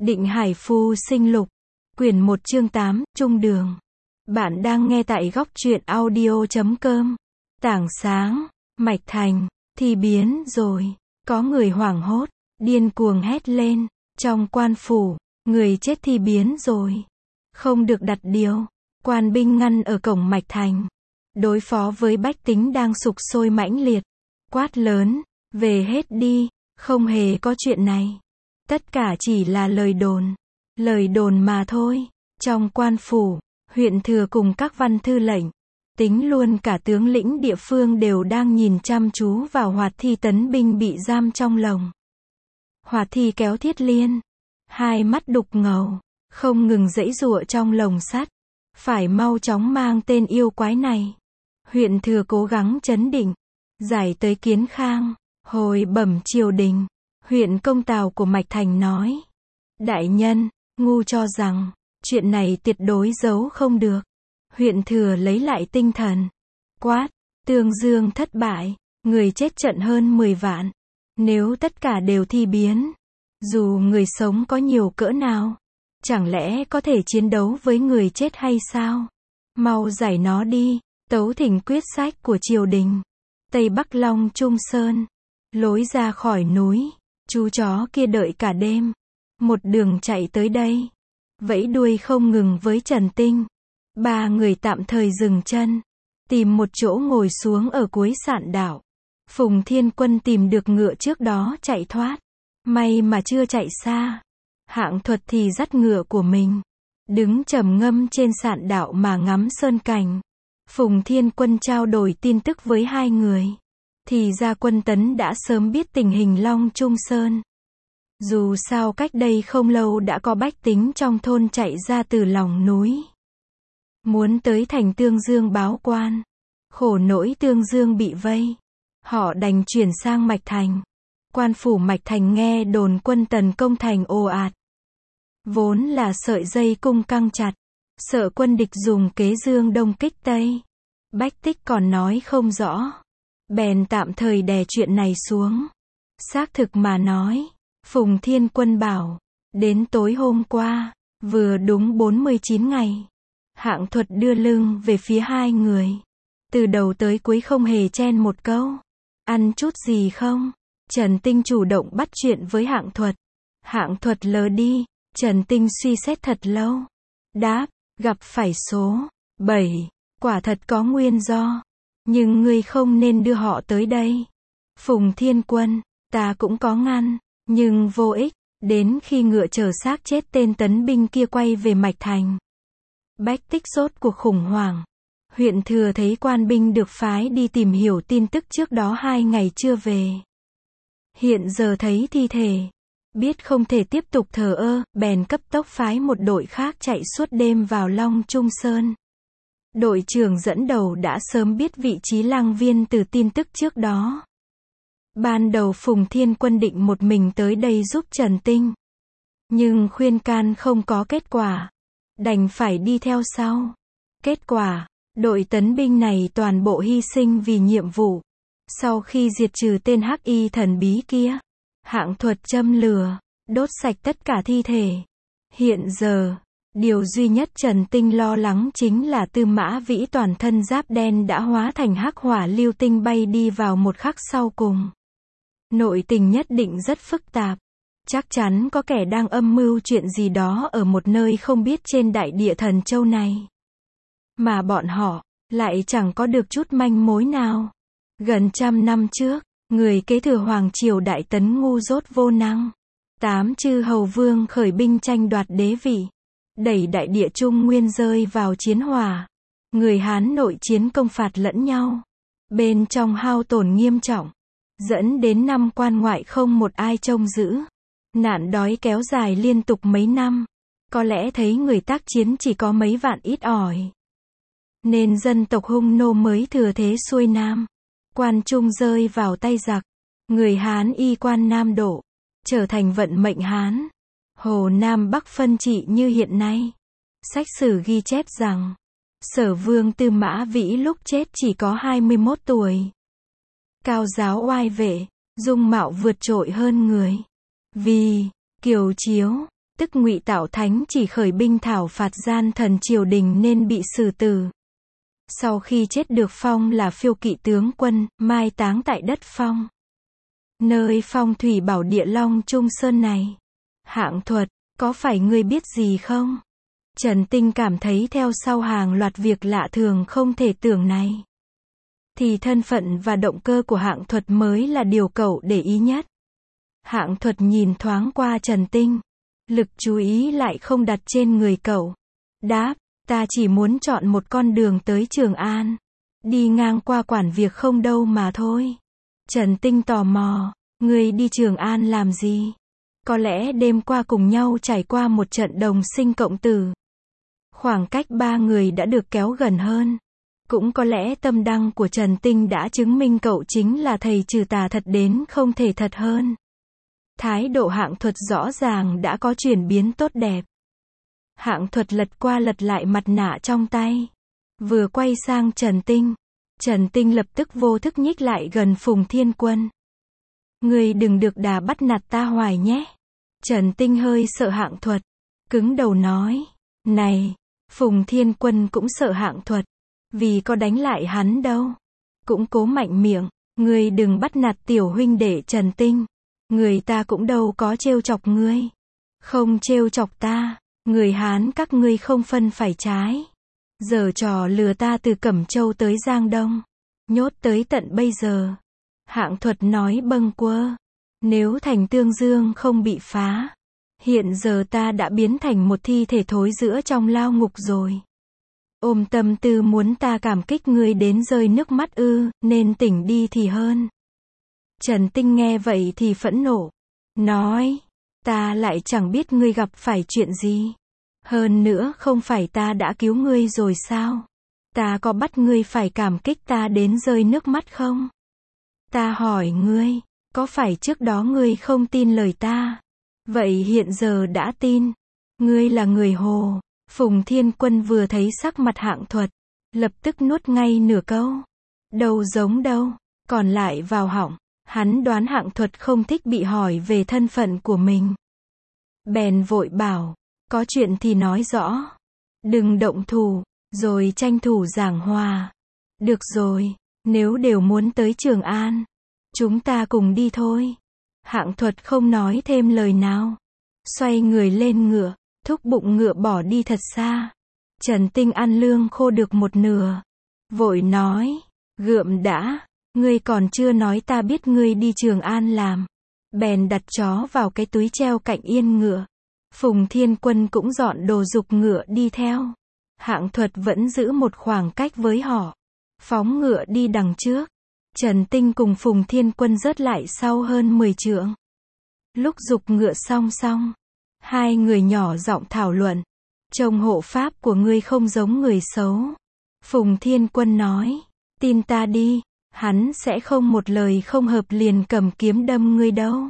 Định Hải Phu Sinh Lục, quyển 1 chương 8, Trung Đường. Bạn đang nghe tại góc truyện audio.com. Tảng sáng, Mạch Thành, thì biến rồi. Có người hoảng hốt, điên cuồng hét lên. Trong quan phủ, người chết thì biến rồi. Không được đặt điều. Quan binh ngăn ở cổng Mạch Thành. Đối phó với bách tính đang sục sôi mãnh liệt. Quát lớn, về hết đi, không hề có chuyện này. Tất cả chỉ là lời đồn mà thôi. Trong quan phủ, huyện thừa cùng các văn thư lệnh, tính luôn cả tướng lĩnh địa phương đều đang nhìn chăm chú vào Hoạt Thi tấn binh bị giam trong lồng. Hoạt Thi kéo Thiết Liên, hai mắt đục ngầu, không ngừng giãy giụa trong lồng sắt. Phải mau chóng mang tên yêu quái này. Huyện thừa cố gắng trấn định, giải tới Kiến Khang, hồi bẩm triều đình. Huyện công tào của Mạch Thành nói, đại nhân, ngu cho rằng, chuyện này tuyệt đối giấu không được. Huyện thừa lấy lại tinh thần, quát, Tương Dương thất bại, người chết trận hơn 10 vạn. Nếu tất cả đều thi biến, dù người sống có nhiều cỡ nào, chẳng lẽ có thể chiến đấu với người chết hay sao? Mau giải nó đi, tấu thỉnh quyết sách của triều đình. Tây Bắc Long Trung Sơn, lối ra khỏi núi. Chú chó kia đợi cả đêm, một đường chạy tới đây, vẫy đuôi không ngừng với Trần Tinh. Ba người tạm thời dừng chân, tìm một chỗ ngồi xuống ở cuối sạn đảo. Phùng Thiên Quân tìm được ngựa trước đó chạy thoát, may mà chưa chạy xa. Hạng Thuật thì dắt ngựa của mình, đứng trầm ngâm trên sạn đảo mà ngắm sơn cảnh. Phùng Thiên Quân trao đổi tin tức với hai người. Thì ra Quân Tấn đã sớm biết tình hình Long Trung Sơn. Dù sao cách đây không lâu đã có bách tính trong thôn chạy ra từ lòng núi, muốn tới thành Tương Dương báo quan. Khổ nỗi Tương Dương bị vây, họ đành chuyển sang Mạch Thành. Quan phủ Mạch Thành nghe đồn quân tấn công thành ồ ạt, vốn là sợi dây cung căng chặt, sợ quân địch dùng kế Dương Đông kích Tây. Bách Tích còn nói không rõ, bèn tạm thời đè chuyện này xuống. Xác thực mà nói, Phùng Thiên Quân bảo, đến tối hôm qua, vừa đúng 49 ngày. Hạng Thuật đưa lưng về phía hai người, từ đầu tới cuối không hề chen một câu. Ăn chút gì không? Trần Tinh chủ động bắt chuyện với Hạng Thuật. Hạng Thuật lờ đi. Trần Tinh suy xét thật lâu, đáp, gặp phải số 7, quả thật có nguyên do. Nhưng ngươi không nên đưa họ tới đây. Phùng Thiên Quân, ta cũng có ngăn, nhưng vô ích. Đến khi ngựa chở xác chết tên tấn binh kia quay về Mạch Thành, Bách Tích rốt cuộc khủng hoảng. Huyện thừa thấy quan binh được phái đi tìm hiểu tin tức trước đó 2 ngày chưa về, hiện giờ thấy thi thể, biết không thể tiếp tục thờ ơ, bèn cấp tốc phái một đội khác chạy suốt đêm vào Long Trung Sơn. Đội trưởng dẫn đầu đã sớm biết vị trí Lang Viên từ tin tức trước đó. Ban đầu Phùng Thiên Quân định một mình tới đây giúp Trần Tinh, nhưng khuyên can không có kết quả, đành phải đi theo sau. Kết quả, đội tấn binh này toàn bộ hy sinh vì nhiệm vụ. Sau khi diệt trừ tên hắc y thần bí kia, Hạng Thuật châm lửa, đốt sạch tất cả thi thể. Hiện giờ, điều duy nhất Trần Tinh lo lắng chính là Tư Mã Vĩ toàn thân giáp đen đã hóa thành hắc hỏa lưu tinh bay đi vào một khắc sau cùng. Nội tình nhất định rất phức tạp. Chắc chắn có kẻ đang âm mưu chuyện gì đó ở một nơi không biết trên đại địa Thần Châu này. Mà bọn họ lại chẳng có được chút manh mối nào. Gần 100 năm trước, người kế thừa Hoàng Triều Đại Tấn ngu dốt vô năng. 8 chư hầu vương khởi binh tranh đoạt đế vị, đẩy đại địa Trung Nguyên rơi vào chiến hỏa. Người Hán nội chiến công phạt lẫn nhau, bên trong hao tổn nghiêm trọng, dẫn đến năm quan ngoại không một ai trông giữ. Nạn đói kéo dài liên tục mấy năm, có lẽ thấy người tác chiến chỉ có mấy vạn ít ỏi, nên dân tộc Hung nô mới thừa thế xuôi nam. Quan Trung rơi vào tay giặc, người Hán y quan Nam Độ, trở thành vận mệnh Hán. Hồ Nam Bắc phân trị như hiện nay. Sách sử ghi chép rằng, Sở Vương Tư Mã Vĩ lúc chết chỉ có 21 tuổi. Cao giáo oai vệ, dung mạo vượt trội hơn người. Vì kiều chiếu, tức Ngụy Tạo Thánh chỉ khởi binh thảo phạt gian thần triều đình nên bị xử tử. Sau khi chết được phong là Phiêu Kỵ tướng quân, mai táng tại đất Phong. Nơi Phong thủy bảo địa Long Trung Sơn này. Hạng Thuật, có phải ngươi biết gì không? Trần Tinh cảm thấy theo sau hàng loạt việc lạ thường không thể tưởng này. Thì thân phận và động cơ của Hạng Thuật mới là điều cậu để ý nhất. Hạng Thuật nhìn thoáng qua Trần Tinh. Lực chú ý lại không đặt trên người cậu. Đáp, ta chỉ muốn chọn một con đường tới Trường An. Đi ngang qua quản việc không đâu mà thôi. Trần Tinh tò mò, ngươi đi Trường An làm gì? Có lẽ đêm qua cùng nhau trải qua một trận đồng sinh cộng tử. Khoảng cách ba người đã được kéo gần hơn. Cũng có lẽ tâm đăng của Trần Tinh đã chứng minh cậu chính là thầy trừ tà thật đến không thể thật hơn. Thái độ Hạng Thuật rõ ràng đã có chuyển biến tốt đẹp. Hạng Thuật lật qua lật lại mặt nạ trong tay. Vừa quay sang Trần Tinh lập tức vô thức nhích lại gần Phùng Thiên Quân. Ngươi đừng được đà bắt nạt ta hoài nhé. Trần Tinh hơi sợ Hạng Thuật. Cứng đầu nói. Này, Phùng Thiên Quân cũng sợ Hạng Thuật. Vì có đánh lại hắn đâu. Cũng cố mạnh miệng. Ngươi đừng bắt nạt tiểu huynh đệ Trần Tinh. Người ta cũng đâu có trêu chọc ngươi. Không trêu chọc ta. Người Hán các ngươi không phân phải trái. Giở trò lừa ta từ Cẩm Châu tới Giang Đông. Nhốt tới tận bây giờ. Hạng Thuật nói bâng quơ. Nếu thành Tương Dương không bị phá. Hiện giờ ta đã biến thành một thi thể thối rữa trong lao ngục rồi. Ôm tâm tư muốn ta cảm kích ngươi đến rơi nước mắt ư, nên tỉnh đi thì hơn. Trần Tinh nghe vậy thì phẫn nộ. Nói, ta lại chẳng biết ngươi gặp phải chuyện gì. Hơn nữa không phải ta đã cứu ngươi rồi sao? Ta có bắt ngươi phải cảm kích ta đến rơi nước mắt không? Ta hỏi ngươi, có phải trước đó ngươi không tin lời ta? Vậy hiện giờ đã tin. Ngươi là người hồ. Phùng Thiên Quân vừa thấy sắc mặt Hạng Thuật, lập tức nuốt ngay nửa câu. Đâu giống đâu, còn lại vào họng. Hắn đoán Hạng Thuật không thích bị hỏi về thân phận của mình. Bèn vội bảo, có chuyện thì nói rõ. Đừng động thủ, rồi tranh thủ giảng hòa. Được rồi, nếu đều muốn tới Trường An, chúng ta cùng đi thôi. Hạng Thuật không nói thêm lời nào. Xoay người lên ngựa, thúc bụng ngựa bỏ đi thật xa. Trần Tinh ăn lương khô được một nửa. Vội nói, gượm đã, ngươi còn chưa nói ta biết ngươi đi Trường An làm. Bèn đặt chó vào cái túi treo cạnh yên ngựa. Phùng Thiên Quân cũng dọn đồ giục ngựa đi theo. Hạng Thuật vẫn giữ một khoảng cách với họ. Phóng ngựa đi đằng trước. Trần Tinh cùng Phùng Thiên Quân rớt lại sau hơn 10 trượng. Lúc giục ngựa song song, hai người nhỏ giọng thảo luận. Trông hộ pháp của ngươi không giống người xấu. Phùng Thiên Quân nói, tin ta đi, hắn sẽ không một lời không hợp liền cầm kiếm đâm ngươi đâu.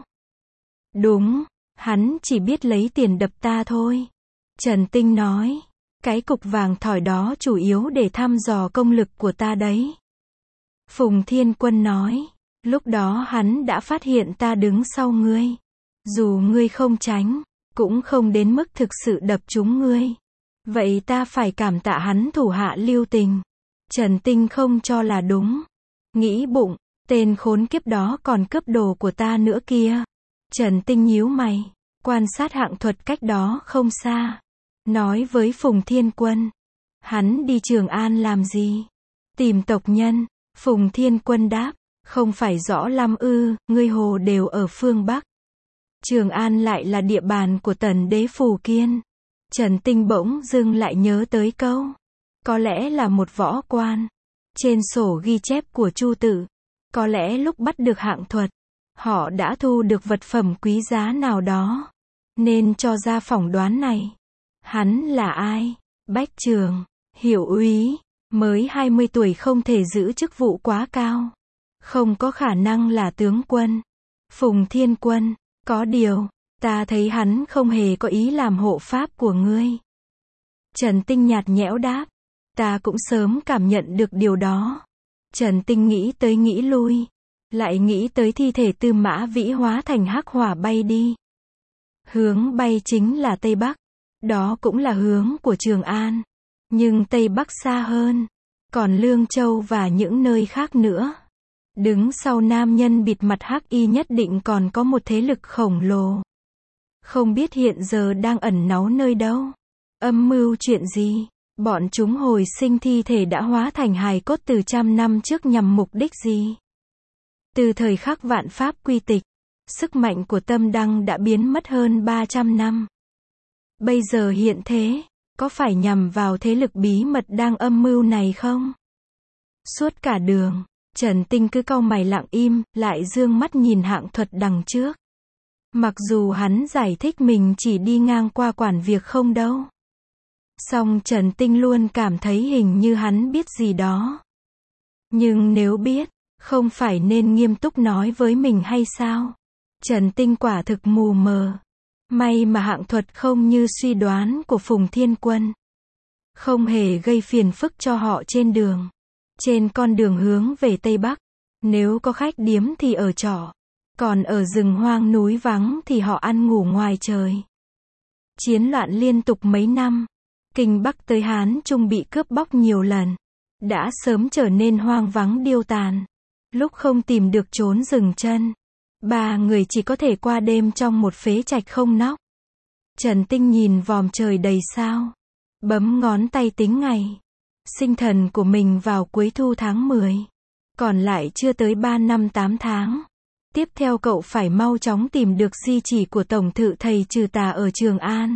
Đúng, hắn chỉ biết lấy tiền đập ta thôi. Trần Tinh nói, cái cục vàng thỏi đó chủ yếu để thăm dò công lực của ta đấy. Phùng Thiên Quân nói, lúc đó hắn đã phát hiện ta đứng sau ngươi. Dù ngươi không tránh, cũng không đến mức thực sự đập trúng ngươi. Vậy ta phải cảm tạ hắn thủ hạ lưu tình. Trần Tinh không cho là đúng. Nghĩ bụng, tên khốn kiếp đó còn cướp đồ của ta nữa kia. Trần Tinh nhíu mày, quan sát Hạng Thuật cách đó không xa. Nói với Phùng Thiên Quân, hắn đi Trường An làm gì? Tìm tộc nhân. Phùng Thiên Quân đáp, không phải rõ lắm ư, ngươi hồ đều ở phương Bắc. Trường An lại là địa bàn của Tần đế Phù Kiên. Trần Tinh bỗng dưng lại nhớ tới câu. Có lẽ là một võ quan. Trên sổ ghi chép của Chu Tự. Có lẽ lúc bắt được Hạng Thuật, họ đã thu được vật phẩm quý giá nào đó. Nên cho ra phỏng đoán này. Hắn là ai? Bách Trường, hiệu úy, mới 20 tuổi không thể giữ chức vụ quá cao. Không có khả năng là tướng quân. Phùng Thiên Quân, có điều, ta thấy hắn không hề có ý làm hộ pháp của ngươi. Trần Tinh nhạt nhẽo đáp, ta cũng sớm cảm nhận được điều đó. Trần Tinh nghĩ tới nghĩ lui, lại nghĩ tới thi thể Tư Mã Vĩ hóa thành hắc hỏa bay đi. Hướng bay chính là Tây Bắc. Đó cũng là hướng của Trường An. Nhưng Tây Bắc xa hơn. Còn Lương Châu và những nơi khác nữa. Đứng sau nam nhân bịt mặt hắc y nhất định còn có một thế lực khổng lồ. Không biết hiện giờ đang ẩn náu nơi đâu. Âm mưu chuyện gì? Bọn chúng hồi sinh thi thể đã hóa thành hài cốt từ trăm năm trước nhằm mục đích gì? Từ thời khắc vạn pháp quy tịch, sức mạnh của Tâm Đăng đã biến mất hơn 300 năm. Bây giờ hiện thế, có phải nhằm vào thế lực bí mật đang âm mưu này không? Suốt cả đường, Trần Tinh cứ cau mày lặng im, lại dương mắt nhìn Hạng Thuật đằng trước. Mặc dù hắn giải thích mình chỉ đi ngang qua quản việc không đâu. Song Trần Tinh luôn cảm thấy hình như hắn biết gì đó. Nhưng nếu biết, không phải nên nghiêm túc nói với mình hay sao? Trần Tinh quả thực mù mờ. May mà Hạng Thuật không như suy đoán của Phùng Thiên Quân. Không hề gây phiền phức cho họ trên đường. Trên con đường hướng về Tây Bắc, nếu có khách điếm thì ở trọ. Còn ở rừng hoang núi vắng thì họ ăn ngủ ngoài trời. Chiến loạn liên tục mấy năm. Kinh Bắc tới Hán Trung bị cướp bóc nhiều lần. Đã sớm trở nên hoang vắng điêu tàn. Lúc không tìm được trốn dừng chân, ba người chỉ có thể qua đêm trong một phế trạch không nóc. Trần Tinh nhìn vòm trời đầy sao. Bấm ngón tay tính ngày. Sinh thần của mình vào cuối thu tháng 10. Còn lại chưa tới 3 năm 8 tháng. Tiếp theo cậu phải mau chóng tìm được di chỉ của Tổng Thự Thầy Trừ Tà ở Trường An.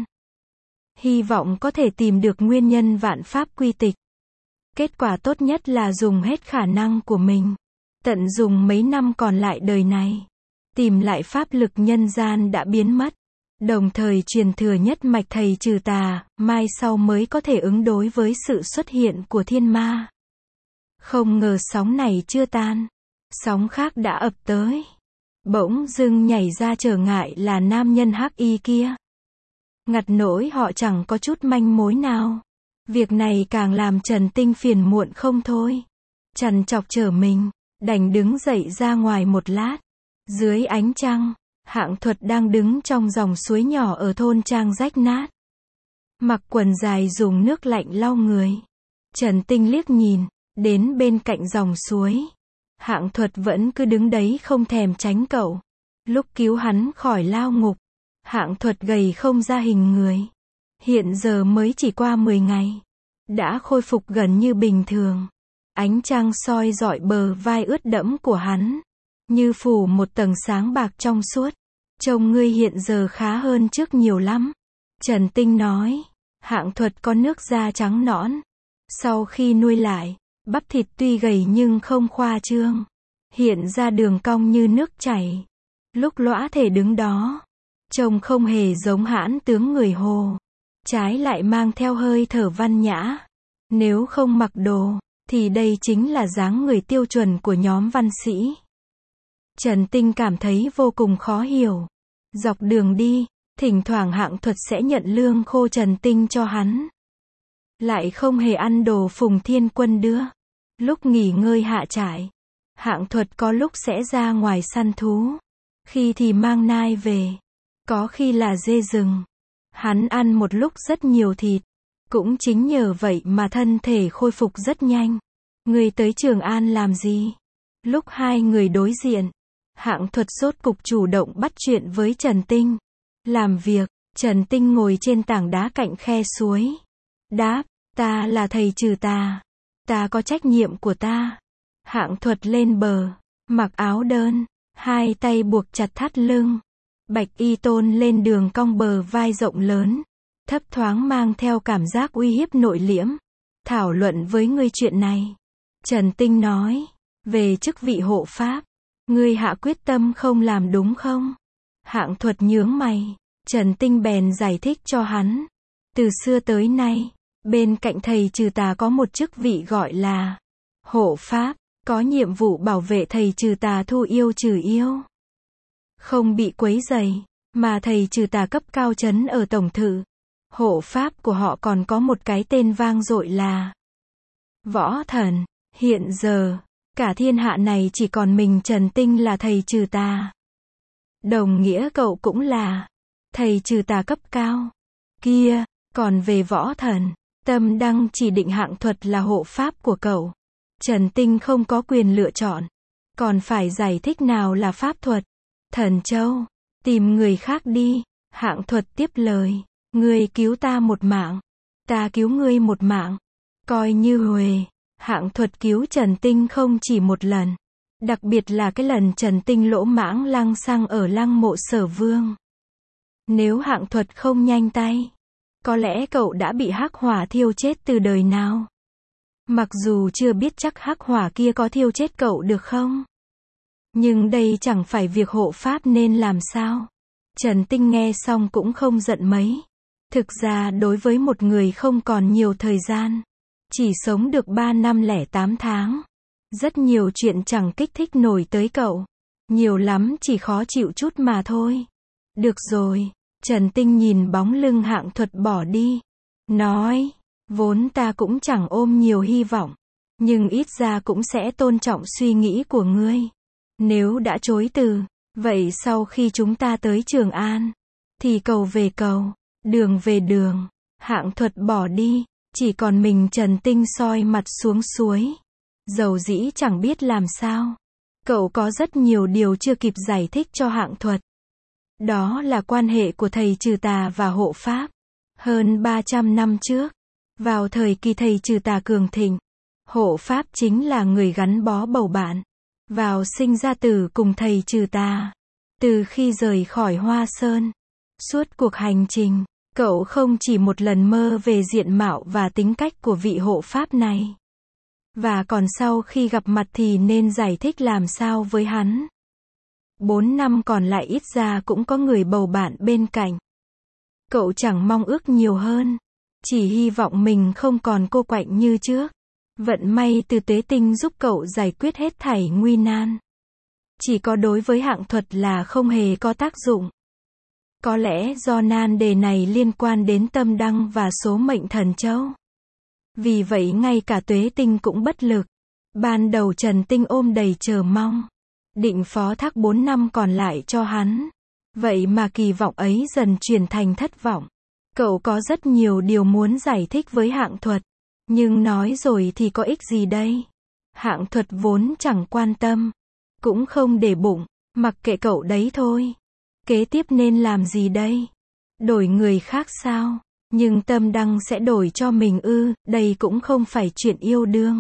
Hy vọng có thể tìm được nguyên nhân vạn pháp quy tịch. Kết quả tốt nhất là dùng hết khả năng của mình. Tận dùng mấy năm còn lại đời này. Tìm lại pháp lực nhân gian đã biến mất. Đồng thời truyền thừa nhất mạch Thầy Trừ Tà, mai sau mới có thể ứng đối với sự xuất hiện của thiên ma. Không ngờ sóng này chưa tan. Sóng khác đã ập tới. Bỗng dưng nhảy ra trở ngại là nam nhân hắc y kia. Ngặt nỗi họ chẳng có chút manh mối nào. Việc này càng làm Trần Tinh phiền muộn không thôi. Trằn trọc trở mình, đành đứng dậy ra ngoài một lát. Dưới ánh trăng, Hạng Thuật đang đứng trong dòng suối nhỏ ở thôn trang rách nát. Mặc quần dài dùng nước lạnh lau người. Trần Tinh liếc nhìn, đến bên cạnh dòng suối. Hạng Thuật vẫn cứ đứng đấy không thèm tránh cậu. Lúc cứu hắn khỏi lao ngục, Hạng Thuật gầy không ra hình người. Hiện giờ mới chỉ qua 10 ngày. Đã khôi phục gần như bình thường. Ánh trăng soi rọi bờ vai ướt đẫm của hắn. Như phủ một tầng sáng bạc trong suốt. Trông ngươi hiện giờ khá hơn trước nhiều lắm. Trần Tinh nói. Hạng Thuật có nước da trắng nõn. Sau khi nuôi lại, bắp thịt tuy gầy nhưng không khoa trương. Hiện ra đường cong như nước chảy. Lúc lõa thể đứng đó, trông không hề giống hãn tướng người Hồ. Trái lại mang theo hơi thở văn nhã. Nếu không mặc đồ, thì đây chính là dáng người tiêu chuẩn của nhóm văn sĩ. Trần Tinh cảm thấy vô cùng khó hiểu. Dọc đường đi, thỉnh thoảng Hạng Thuật sẽ nhận lương khô Trần Tinh cho hắn. Lại không hề ăn đồ Phùng Thiên Quân đưa. Lúc nghỉ ngơi hạ trại, Hạng Thuật có lúc sẽ ra ngoài săn thú. Khi thì mang nai về. Có khi là dê rừng. Hắn ăn một lúc rất nhiều thịt. Cũng chính nhờ vậy mà thân thể khôi phục rất nhanh. Ngươi tới Trường An làm gì? Lúc hai người đối diện, Hạng Thuật rốt cục chủ động bắt chuyện với Trần Tinh. Làm việc, Trần Tinh ngồi trên tảng đá cạnh khe suối. Đáp, ta là Thầy Trừ Tà. Ta có trách nhiệm của ta. Hạng Thuật lên bờ, mặc áo đơn, hai tay buộc chặt thắt lưng. Bạch y tôn lên đường cong bờ vai rộng lớn. Thấp thoáng mang theo cảm giác uy hiếp nội liễm. Thảo luận với ngươi chuyện này. Trần Tinh nói, về chức vị hộ pháp, ngươi hạ quyết tâm không làm đúng không? Hạng Thuật nhướng mày. Trần Tinh bèn giải thích cho hắn. Từ xưa tới nay, bên cạnh Thầy Trừ Tà có một chức vị gọi là hộ pháp, có nhiệm vụ bảo vệ Thầy Trừ Tà thu yêu trừ yêu. Không bị quấy rầy, mà Thầy Trừ Tà cấp cao trấn ở Tổng Thự. Hộ pháp của họ còn có một cái tên vang dội là Võ Thần. Hiện giờ, cả thiên hạ này chỉ còn mình Trần Tinh là Thầy Trừ Tà. Đồng nghĩa cậu cũng là. thầy trừ tà cấp cao. Kia, còn về võ thần, Tâm Đăng chỉ định Hạng Thuật là hộ pháp của cậu. Trần Tinh không có quyền lựa chọn. Còn phải giải thích nào là pháp thuật. Thần Châu, tìm người khác đi. Hạng Thuật tiếp lời. Ngươi cứu ta một mạng. Ta cứu ngươi một mạng. Coi như huề. Hạng Thuật cứu Trần Tinh không chỉ một lần. Đặc biệt là cái lần Trần Tinh lỗ mãng lăng xăng ở lăng mộ Sở Vương. Nếu Hạng Thuật không nhanh tay, có lẽ cậu đã bị hắc hỏa thiêu chết từ đời nào. Mặc dù chưa biết chắc hắc hỏa kia có thiêu chết cậu được không. Nhưng đây chẳng phải việc hộ pháp nên làm sao. Trần Tinh nghe xong cũng không giận mấy. Thực ra đối với một người không còn nhiều thời gian, chỉ sống được 3 năm lẻ 8 tháng. Rất nhiều chuyện chẳng kích thích nổi tới cậu. Nhiều lắm chỉ khó chịu chút mà thôi. Được rồi. Trần Tinh nhìn bóng lưng Hạng Thuật bỏ đi. Nói, vốn ta cũng chẳng ôm nhiều hy vọng. Nhưng ít ra cũng sẽ tôn trọng suy nghĩ của ngươi. Nếu đã chối từ, vậy sau khi chúng ta tới Trường An, thì cầu về cầu, đường về đường. Hạng Thuật bỏ đi, chỉ còn mình Trần Tinh soi mặt xuống suối. Dầu dĩ chẳng biết làm sao. Cậu có rất nhiều điều chưa kịp giải thích cho Hạng Thuật. Đó là quan hệ của thầy trừ tà và hộ pháp. Hơn 300 năm trước, vào thời kỳ thầy trừ tà cường thịnh, hộ pháp chính là người gắn bó bầu bạn. Vào sinh ra tử cùng thầy trừ tà. Từ khi rời khỏi Hoa Sơn, suốt cuộc hành trình, cậu không chỉ một lần mơ về diện mạo và tính cách của vị hộ pháp này. Và còn sau khi gặp mặt thì nên giải thích làm sao với hắn. 4 năm còn lại ít ra cũng có người bầu bạn bên cạnh. Cậu chẳng mong ước nhiều hơn. Chỉ hy vọng mình không còn cô quạnh như trước. Vận may từ Tuế Tinh giúp cậu giải quyết hết thảy nguy nan. Chỉ có đối với Hạng Thuật là không hề có tác dụng. Có lẽ do nan đề này liên quan đến Tâm Đăng và số mệnh Thần Châu. Vì vậy ngay cả Tuế Tinh cũng bất lực. Ban đầu Trần Tinh ôm đầy chờ mong. Định phó thác 4 năm còn lại cho hắn. Vậy mà kỳ vọng ấy dần chuyển thành thất vọng. Cậu có rất nhiều điều muốn giải thích với Hạng Thuật. Nhưng nói rồi thì có ích gì đây? Hạng Thuật vốn chẳng quan tâm. Cũng không để bụng. Mặc kệ cậu đấy thôi. Kế tiếp nên làm gì đây? Đổi người khác sao? Nhưng Tâm Đăng sẽ đổi cho mình ư? Đây cũng không phải chuyện yêu đương.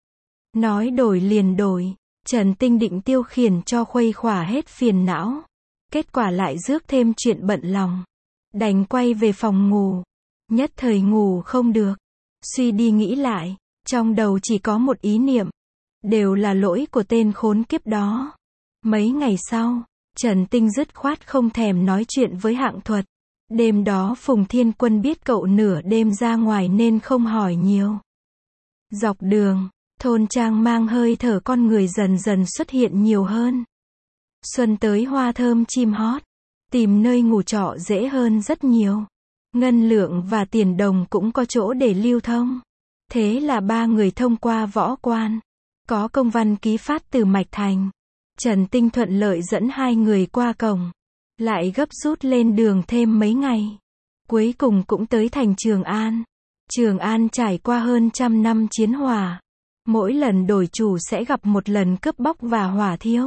Nói đổi liền đổi. Trần Tinh định tiêu khiển cho khuây khỏa hết phiền não. Kết quả lại rước thêm chuyện bận lòng. Đành quay về phòng ngủ. Nhất thời ngủ không được. Suy đi nghĩ lại. Trong đầu chỉ có một ý niệm. Đều là lỗi của tên khốn kiếp đó. Mấy ngày sau, Trần Tinh dứt khoát không thèm nói chuyện với Hạng Thuật. Đêm đó Phùng Thiên Quân biết cậu nửa đêm ra ngoài nên không hỏi nhiều. Dọc đường, thôn trang mang hơi thở con người dần dần xuất hiện nhiều hơn. Xuân tới hoa thơm chim hót. Tìm nơi ngủ trọ dễ hơn rất nhiều. Ngân lượng và tiền đồng cũng có chỗ để lưu thông. Thế là 3 người thông qua võ quan. Có công văn ký phát từ Mạch Thành. Trần Tinh thuận lợi dẫn 2 người qua cổng. Lại gấp rút lên đường thêm mấy ngày. Cuối cùng cũng tới thành Trường An. Trường An trải qua hơn 100 năm chiến hỏa. Mỗi lần đổi chủ sẽ gặp một lần cướp bóc và hỏa thiêu.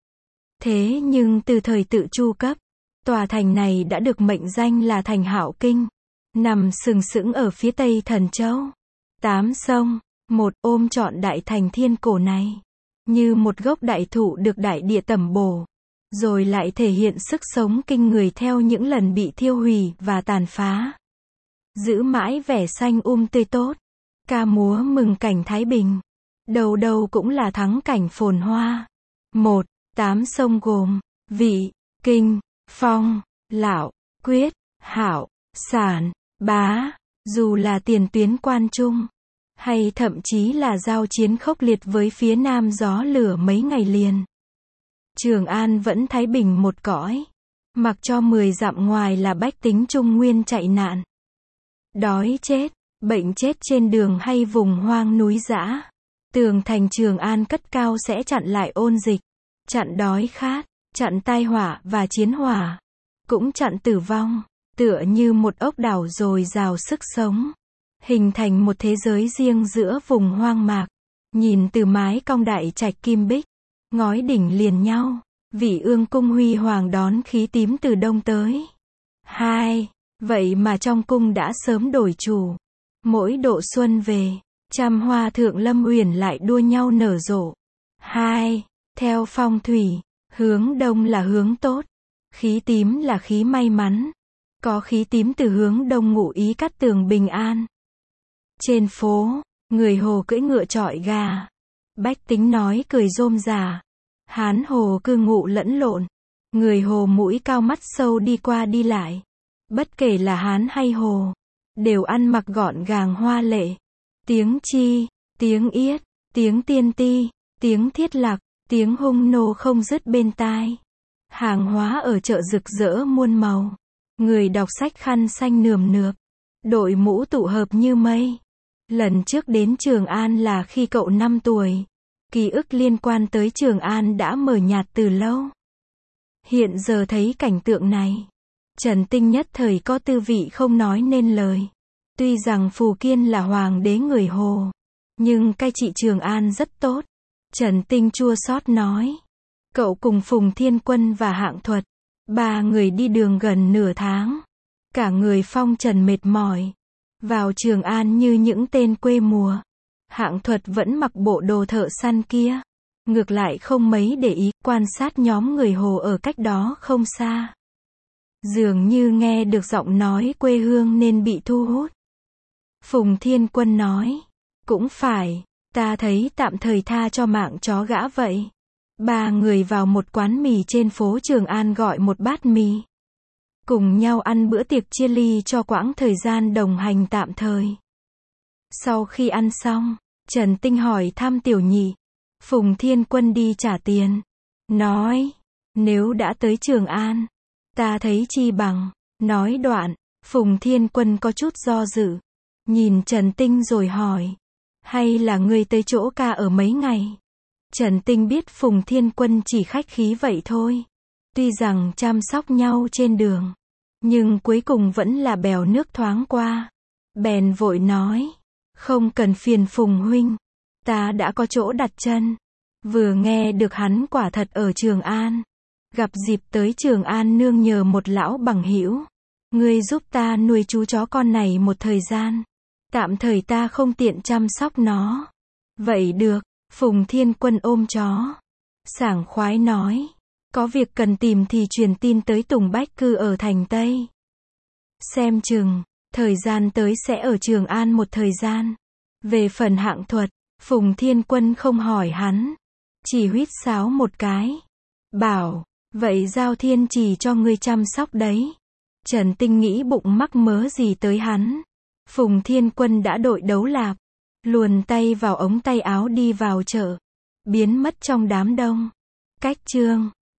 Thế nhưng từ thời tự Chu cấp, tòa thành này đã được mệnh danh là thành Hạo Kinh. Nằm sừng sững ở phía tây Thần Châu. 8 sông, một ôm trọn đại thành thiên cổ này. Như một gốc đại thụ được đại địa tẩm bổ. Rồi lại thể hiện sức sống kinh người theo những lần bị thiêu hủy và tàn phá. Giữ mãi vẻ xanh tươi tốt. Ca múa mừng cảnh Thái Bình. Đầu đầu cũng là thắng cảnh phồn hoa. 1. 8 sông gồm Vị, Kinh, Phong, Lạo, Quyết, Hạo, Sản, Bá. Dù là tiền tuyến quan trung, hay thậm chí là giao chiến khốc liệt với phía nam gió lửa mấy ngày liền. Trường An vẫn thái bình một cõi. Mặc cho 10 dặm ngoài là bách tính Trung Nguyên chạy nạn. Đói chết, bệnh chết trên đường hay vùng hoang núi dã. Tường thành Trường An cất cao sẽ chặn lại ôn dịch, chặn đói khát, chặn tai họa và chiến hỏa. cũng chặn tử vong, tựa như một ốc đảo dồi dào sức sống, hình thành một thế giới riêng giữa vùng hoang mạc. Nhìn từ mái cong đại trạch kim bích, ngói đỉnh liền nhau, Vị Ương cung huy hoàng đón khí tím từ đông tới. Vậy mà trong cung đã sớm đổi chủ. Mỗi độ xuân về, trăm hoa thượng lâm uyển lại đua nhau nở rộ. Theo phong thủy, hướng đông là hướng tốt, khí tím là khí may mắn. Có khí tím từ hướng đông ngụ ý Cát Tường bình an. Trên phố, người Hồ cưỡi ngựa chọi gà. Bách tính nói cười rôm rả. Hán Hồ cư ngụ lẫn lộn. Người Hồ mũi cao mắt sâu đi qua đi lại. Bất kể là Hán hay Hồ, đều ăn mặc gọn gàng hoa lệ. Tiếng chi, tiếng yết, tiếng tiên ti, tiếng thiết lạc, tiếng hung nô không dứt bên tai. Hàng hóa ở chợ rực rỡ muôn màu. Người đọc sách khăn xanh nườm nượp. Đội mũ tụ hợp như mây. Lần trước đến Trường An là khi cậu 5 tuổi. Ký ức liên quan tới Trường An đã mờ nhạt từ lâu. Hiện giờ thấy cảnh tượng này, Trần Tinh nhất thời có tư vị không nói nên lời. Tuy rằng Phù Kiên là hoàng đế người Hồ, nhưng cai trị Trường An rất tốt. Trần Tinh chua xót nói. Cậu cùng Phùng Thiên Quân và Hạng Thuật, 3 người đi đường gần nửa tháng. Cả người phong trần mệt mỏi. Vào Trường An như những tên quê mùa. Hạng Thuật vẫn mặc bộ đồ thợ săn kia. Ngược lại không mấy để ý, quan sát nhóm người Hồ ở cách đó không xa. Dường như nghe được giọng nói quê hương nên bị thu hút. Phùng Thiên Quân nói. Cũng phải, ta thấy tạm thời tha cho mạng chó gã vậy. 3 người vào một quán mì trên phố Trường An gọi một bát mì. Cùng nhau ăn bữa tiệc chia ly cho quãng thời gian đồng hành tạm thời. Sau khi ăn xong, Trần Tinh hỏi thăm Tiểu Nhị. Phùng Thiên Quân đi trả tiền. Nói, nếu đã tới Trường An, ta thấy chi bằng. Nói đoạn, Phùng Thiên Quân có chút do dự. Nhìn Trần Tinh rồi hỏi. Hay là ngươi tới chỗ ca ở mấy ngày? Trần Tinh biết Phùng Thiên Quân chỉ khách khí vậy thôi. Tuy rằng chăm sóc nhau trên đường, nhưng cuối cùng vẫn là bèo nước thoáng qua. Bèn vội nói. Không cần phiền Phùng huynh. Ta đã có chỗ đặt chân. Vừa nghe được hắn quả thật ở Trường An. Gặp dịp tới Trường An nương nhờ một lão bằng hữu. Ngươi giúp ta nuôi chú chó con này một thời gian. Tạm thời ta không tiện chăm sóc nó. Vậy được. Phùng Thiên Quân ôm chó. Sảng khoái nói. Có việc cần tìm thì truyền tin tới Tùng Bách Cư ở thành Tây. Xem chừng, thời gian tới sẽ ở Trường An một thời gian. Về phần Hạng Thuật, Phùng Thiên Quân không hỏi hắn. Chỉ huýt sáo một cái. Bảo, vậy giao thiên trì cho ngươi chăm sóc đấy. Trần Tinh nghĩ bụng mắc mớ gì tới hắn. Phùng Thiên Quân đã đội đấu lạp. Luồn tay vào ống tay áo đi vào chợ. Biến mất trong đám đông. Cách chương